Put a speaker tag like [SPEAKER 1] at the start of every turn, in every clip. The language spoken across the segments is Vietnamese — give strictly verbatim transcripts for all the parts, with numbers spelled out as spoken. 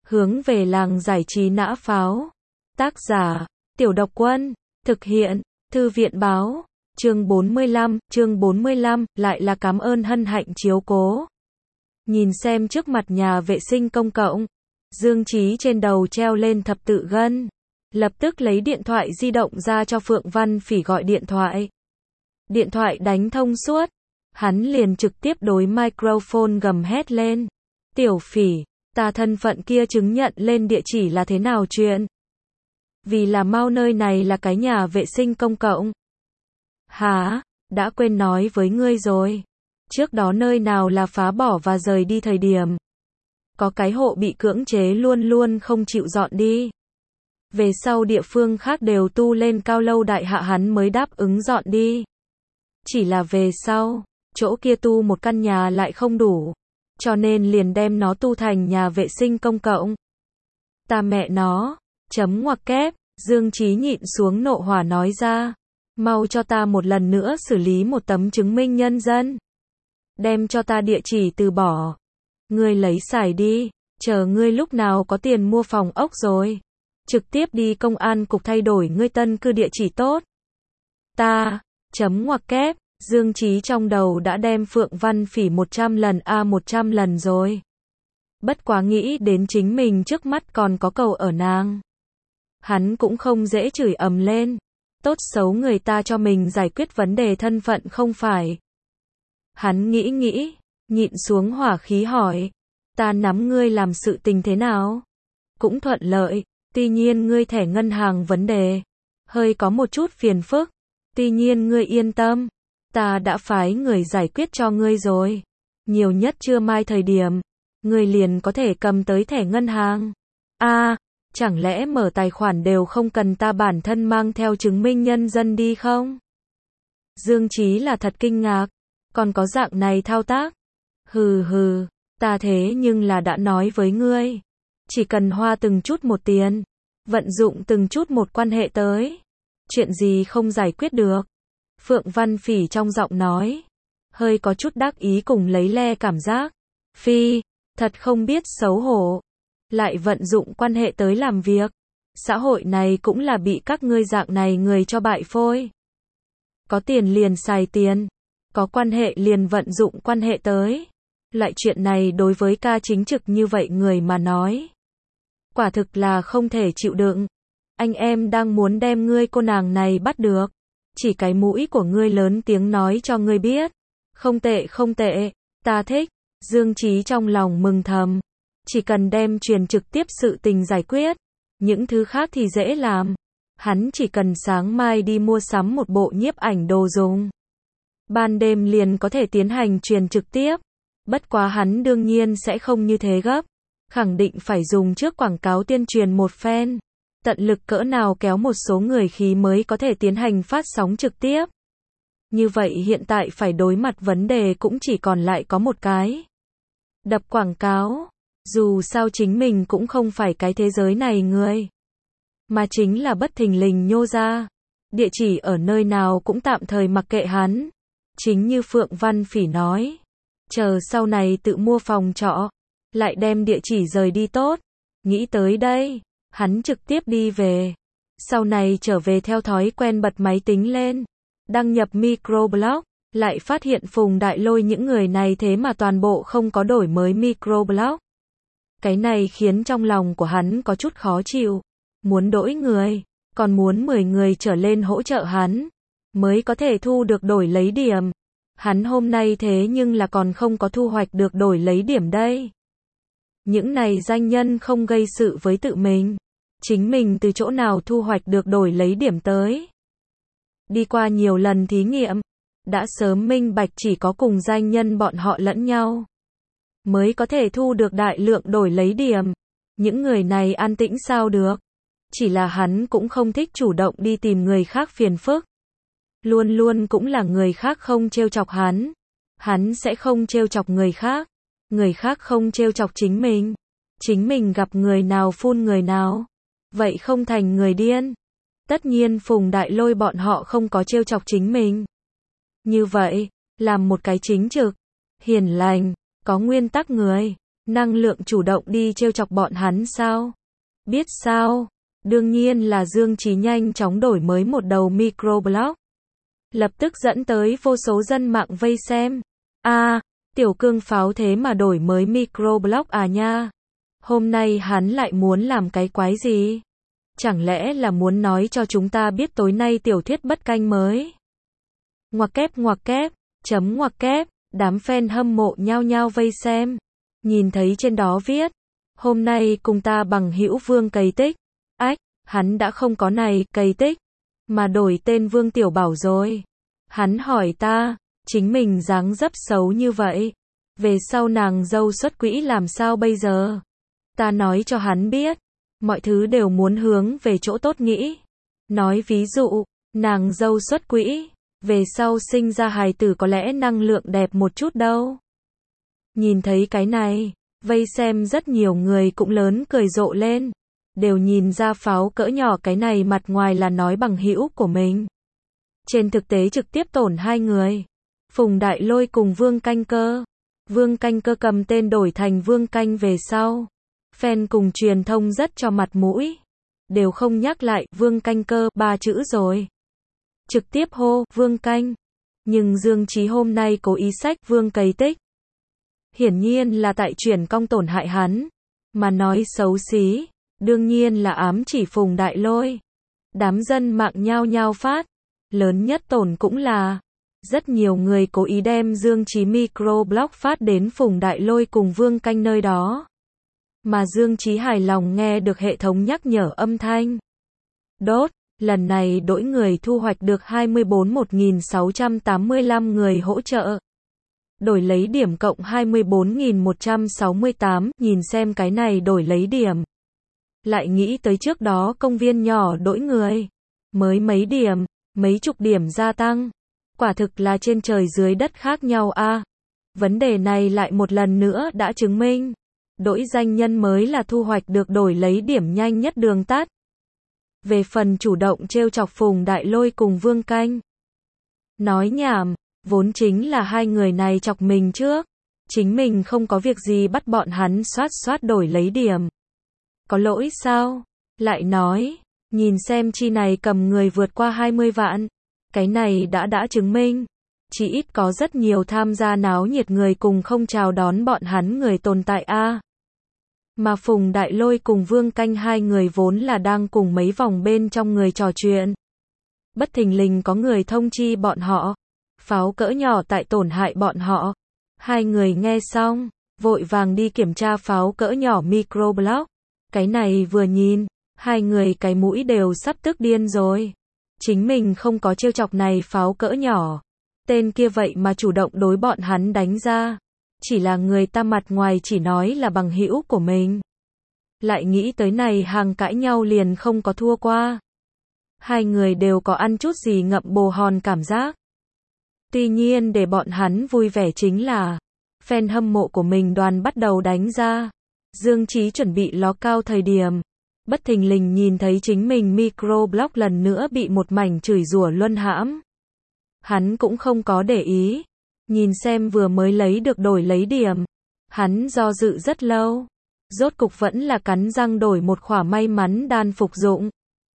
[SPEAKER 1] Hướng về làng giải trí nã pháo. Tác giả, Tiểu Độc Quân. Thực hiện, Thư viện báo. Chương bốn mươi lăm, chương bốn mươi lăm, lại là cảm ơn hân hạnh chiếu cố. Nhìn xem trước mặt nhà vệ sinh công cộng. Dương Chí trên đầu treo lên thập tự gân. Lập tức lấy điện thoại di động ra cho Phượng Văn Phỉ gọi điện thoại. Điện thoại đánh thông suốt. Hắn liền trực tiếp đối microphone gầm hét lên. Tiểu Phỉ, ta thân phận kia chứng nhận lên địa chỉ là thế nào chuyện? Vì là mau nơi này là cái nhà vệ sinh công cộng. Hả? Đã quên nói với ngươi rồi. Trước đó nơi nào là phá bỏ và rời đi thời điểm. Có cái hộ bị cưỡng chế luôn luôn không chịu dọn đi. Về sau địa phương khác đều tu lên cao lâu đại hạ hắn mới đáp ứng dọn đi. Chỉ là về sau, chỗ kia tu một căn nhà lại không đủ. Cho nên liền đem nó tu thành nhà vệ sinh công cộng. Ta mẹ nó, chấm ngoặc kép, Dương Chí nhịn xuống nộ hỏa nói ra. Mau cho ta một lần nữa xử lý một tấm chứng minh nhân dân. Đem cho ta địa chỉ từ bỏ. Ngươi lấy xài đi, chờ ngươi lúc nào có tiền mua phòng ốc rồi. Trực tiếp đi công an cục thay đổi ngươi tân cư địa chỉ tốt. Ta, chấm ngoặc kép, Dương Chí trong đầu đã đem Phượng Văn Phỉ một trăm lần a một trăm lần rồi. Bất quá nghĩ đến chính mình trước mắt còn có cầu ở nàng. Hắn cũng không dễ chửi ầm lên. Tốt xấu người ta cho mình giải quyết vấn đề thân phận không phải. Hắn nghĩ nghĩ, nhịn xuống hỏa khí hỏi. Ta nắm ngươi làm sự tình thế nào? Cũng thuận lợi, tuy nhiên ngươi thẻ ngân hàng vấn đề. Hơi có một chút phiền phức. Tuy nhiên ngươi yên tâm. Ta đã phái người giải quyết cho ngươi rồi. Nhiều nhất trưa mai thời điểm. Ngươi liền có thể cầm tới thẻ ngân hàng. A, à, chẳng lẽ mở tài khoản đều không cần ta bản thân mang theo chứng minh nhân dân đi không? Dương Chí là thật kinh ngạc. Còn có dạng này thao tác? Hừ hừ, ta thế nhưng là đã nói với ngươi. Chỉ cần hoa từng chút một tiền. Vận dụng từng chút một quan hệ tới. Chuyện gì không giải quyết được? Phượng Văn Phỉ trong giọng nói. Hơi có chút đắc ý cùng lấy le cảm giác. Phi, thật không biết xấu hổ. Lại vận dụng quan hệ tới làm việc. Xã hội này cũng là bị các ngươi dạng này người cho bại phôi. Có tiền liền xài tiền. Có quan hệ liền vận dụng quan hệ tới. Loại chuyện này đối với ca chính trực như vậy người mà nói. Quả thực là không thể chịu đựng. Anh em đang muốn đem ngươi cô nàng này bắt được. Chỉ cái mũi của ngươi lớn tiếng nói cho ngươi biết. Không tệ không tệ, ta thích. Dương Chí trong lòng mừng thầm. Chỉ cần đem truyền trực tiếp sự tình giải quyết. Những thứ khác thì dễ làm. Hắn chỉ cần sáng mai đi mua sắm một bộ nhiếp ảnh đồ dùng. Ban đêm liền có thể tiến hành truyền trực tiếp. Bất quá hắn đương nhiên sẽ không như thế gấp. Khẳng định phải dùng trước quảng cáo tuyên truyền một phen. Tận lực cỡ nào kéo một số người khí mới có thể tiến hành phát sóng trực tiếp. Như vậy hiện tại phải đối mặt vấn đề cũng chỉ còn lại có một cái. Đập quảng cáo. Dù sao chính mình cũng không phải cái thế giới này người. Mà chính là bất thình lình nhô ra. Địa chỉ ở nơi nào cũng tạm thời mặc kệ hắn. Chính như Phượng Văn Phỉ nói. Chờ sau này tự mua phòng trọ. Lại đem địa chỉ rời đi tốt. Nghĩ tới đây. Hắn trực tiếp đi về. Sau này trở về theo thói quen bật máy tính lên. Đăng nhập microblog. Lại phát hiện Phùng Đại Lôi những người này thế mà toàn bộ không có đổi mới microblog. Cái này khiến trong lòng của hắn có chút khó chịu. Muốn đổi người. Còn muốn mười người trở lên hỗ trợ hắn. Mới có thể thu được đổi lấy điểm. Hắn hôm nay thế nhưng là còn không có thu hoạch được đổi lấy điểm đây. Những này danh nhân không gây sự với tự mình. Chính mình từ chỗ nào thu hoạch được đổi lấy điểm tới. Đi qua nhiều lần thí nghiệm. Đã sớm minh bạch chỉ có cùng danh nhân bọn họ lẫn nhau. Mới có thể thu được đại lượng đổi lấy điểm. Những người này an tĩnh sao được. Chỉ là hắn cũng không thích chủ động đi tìm người khác phiền phức. Luôn luôn cũng là người khác không trêu chọc hắn. Hắn sẽ không trêu chọc người khác. Người khác không trêu chọc chính mình. Chính mình gặp người nào phun người nào. Vậy không thành người điên. Tất nhiên Phùng Đại Lôi bọn họ không có trêu chọc chính mình. Như vậy, làm một cái chính trực, hiền lành, có nguyên tắc người. năng lượng chủ động đi trêu chọc bọn hắn sao? Biết sao? Đương nhiên là Dương Chí nhanh chóng đổi mới một đầu microblog. Lập tức dẫn tới vô số dân mạng vây xem. A, à, tiểu cương pháo thế mà đổi mới microblog à nha. Hôm nay hắn lại muốn làm cái quái gì? Chẳng lẽ là muốn nói cho chúng ta biết tối nay tiểu thuyết bất canh mới? Ngoặc kép ngoặc kép, chấm ngoặc kép, đám fan hâm mộ nhao nhao vây xem. Nhìn thấy trên đó viết, hôm nay cùng ta bằng hữu Vương Cây Tích. Ách, hắn đã không có này, Cây Tích, mà đổi tên Vương Tiểu Bảo rồi. Hắn hỏi ta, chính mình dáng dấp xấu như vậy, về sau nàng dâu xuất quỹ làm sao bây giờ? Ta nói cho hắn biết, mọi thứ đều muốn hướng về chỗ tốt nghĩ. Nói ví dụ, nàng dâu xuất quỹ, về sau sinh ra hài tử có lẽ năng lượng đẹp một chút đâu. Nhìn thấy cái này, vây xem rất nhiều người cũng lớn cười rộ lên, đều nhìn ra pháo cỡ nhỏ cái này mặt ngoài là nói bằng hữu của mình. Trên thực tế trực tiếp tổn hai người. Phùng Đại Lôi cùng Vương Canh Cơ. Vương Canh Cơ cầm tên đổi thành Vương Canh về sau. Fan cùng truyền thông rất cho mặt mũi. Đều không nhắc lại Vương Canh Cơ ba chữ rồi. Trực tiếp hô Vương Canh. Nhưng Dương Chí hôm nay cố ý sách Vương Cây Tích. Hiển nhiên là tại truyền cong tổn hại hắn. Mà nói xấu xí. Đương nhiên là ám chỉ Phùng Đại Lôi. Đám dân mạng nhao nhao phát. Lớn nhất tổn cũng là rất nhiều người cố ý đem Dương Chí microblog phát đến Phùng Đại Lôi cùng Vương Canh nơi đó. Mà Dương Chí hài lòng nghe được hệ thống nhắc nhở âm thanh. Đốt, lần này đổi người thu hoạch được hai mươi tư một nghìn sáu trăm tám mươi lăm người hỗ trợ. Đổi lấy điểm cộng hai mươi tư nghìn một trăm sáu mươi tám, nhìn xem cái này đổi lấy điểm. Lại nghĩ tới trước đó công viên nhỏ đổi người. Mới mấy điểm, mấy chục điểm gia tăng. Quả thực là trên trời dưới đất khác nhau a. À, vấn đề này lại một lần nữa đã chứng minh. Đổi danh nhân mới là thu hoạch được đổi lấy điểm nhanh nhất đường tắt. Về phần chủ động trêu chọc Phùng Đại Lôi cùng Vương Canh. Nói nhảm, vốn chính là hai người này chọc mình trước. Chính mình không có việc gì bắt bọn hắn soát soát đổi lấy điểm. Có lỗi sao? Lại nói, nhìn xem chi này cầm người vượt qua hai mươi vạn. Cái này đã đã chứng minh. Chỉ ít có rất nhiều tham gia náo nhiệt người cùng không chào đón bọn hắn người tồn tại a. À. Mà Phùng Đại Lôi cùng Vương Canh hai người vốn là đang cùng mấy vòng bên trong người trò chuyện. Bất thình lình có người thông chi bọn họ. Pháo cỡ nhỏ tại tổn hại bọn họ. Hai người nghe xong, vội vàng đi kiểm tra pháo cỡ nhỏ microblog. Cái này vừa nhìn, hai người cái mũi đều sắp tức điên rồi. Chính mình không có trêu chọc này pháo cỡ nhỏ. Tên kia vậy mà chủ động đối bọn hắn đánh ra. Chỉ là người ta mặt ngoài chỉ nói là bằng hữu của mình. Lại nghĩ tới này hàng cãi nhau liền không có thua qua. Hai người đều có ăn chút gì ngậm bồ hòn cảm giác. Tuy nhiên để bọn hắn vui vẻ chính là fan hâm mộ của mình đoàn bắt đầu đánh ra. Dương Chí chuẩn bị ló cao thời điểm. Bất thình lình nhìn thấy chính mình microblog lần nữa bị một mảnh chửi rủa luân hãm. Hắn cũng không có để ý. Nhìn xem vừa mới lấy được đổi lấy điểm. Hắn do dự rất lâu. Rốt cục vẫn là cắn răng đổi một khỏa may mắn đan phục dụng.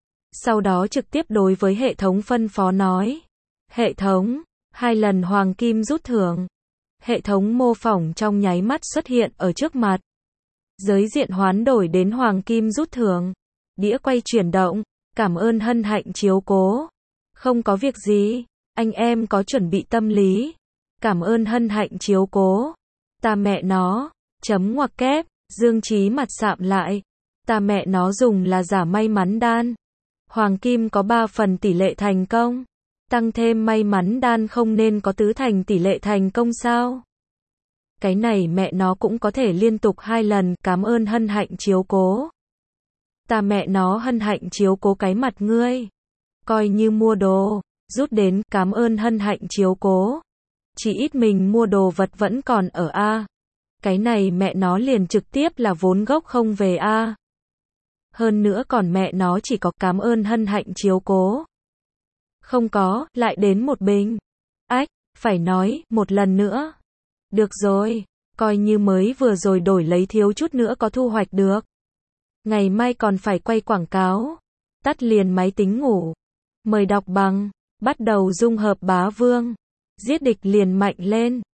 [SPEAKER 1] Sau đó trực tiếp đối với hệ thống phân phó nói. Hệ thống, hai lần hoàng kim rút thưởng. Hệ thống mô phỏng trong nháy mắt xuất hiện ở trước mặt. Giới diện hoán đổi đến hoàng kim rút thưởng. Đĩa quay chuyển động. Cảm ơn hân hạnh chiếu cố. Không có việc gì. Anh em có chuẩn bị tâm lý. Cảm ơn hân hạnh chiếu cố. Ta mẹ nó. Chấm ngoặc kép. Dương Chí mặt sạm lại. Ta mẹ nó dùng là giả may mắn đan. Hoàng kim có ba phần tỷ lệ thành công. Tăng thêm may mắn đan không nên có tứ thành tỷ lệ thành công sao? Cái này mẹ nó cũng có thể liên tục hai lần. Cảm ơn hân hạnh chiếu cố. Ta mẹ nó hân hạnh chiếu cố cái mặt ngươi. Coi như mua đồ. Rút đến cảm ơn hân hạnh chiếu cố. Chỉ ít mình mua đồ vật vẫn còn ở A. Cái này mẹ nó liền trực tiếp là vốn gốc không về A. Hơn nữa còn mẹ nó chỉ có cảm ơn hân hạnh chiếu cố. Không có, lại đến một bình. Ách, phải nói, một lần nữa. Được rồi, Coi như mới vừa rồi đổi lấy thiếu chút nữa có thu hoạch được. Ngày mai còn phải quay quảng cáo. Tắt liền máy tính ngủ. Mời đọc bằng. Bắt đầu dung hợp bá vương. Giết địch liền mạnh lên.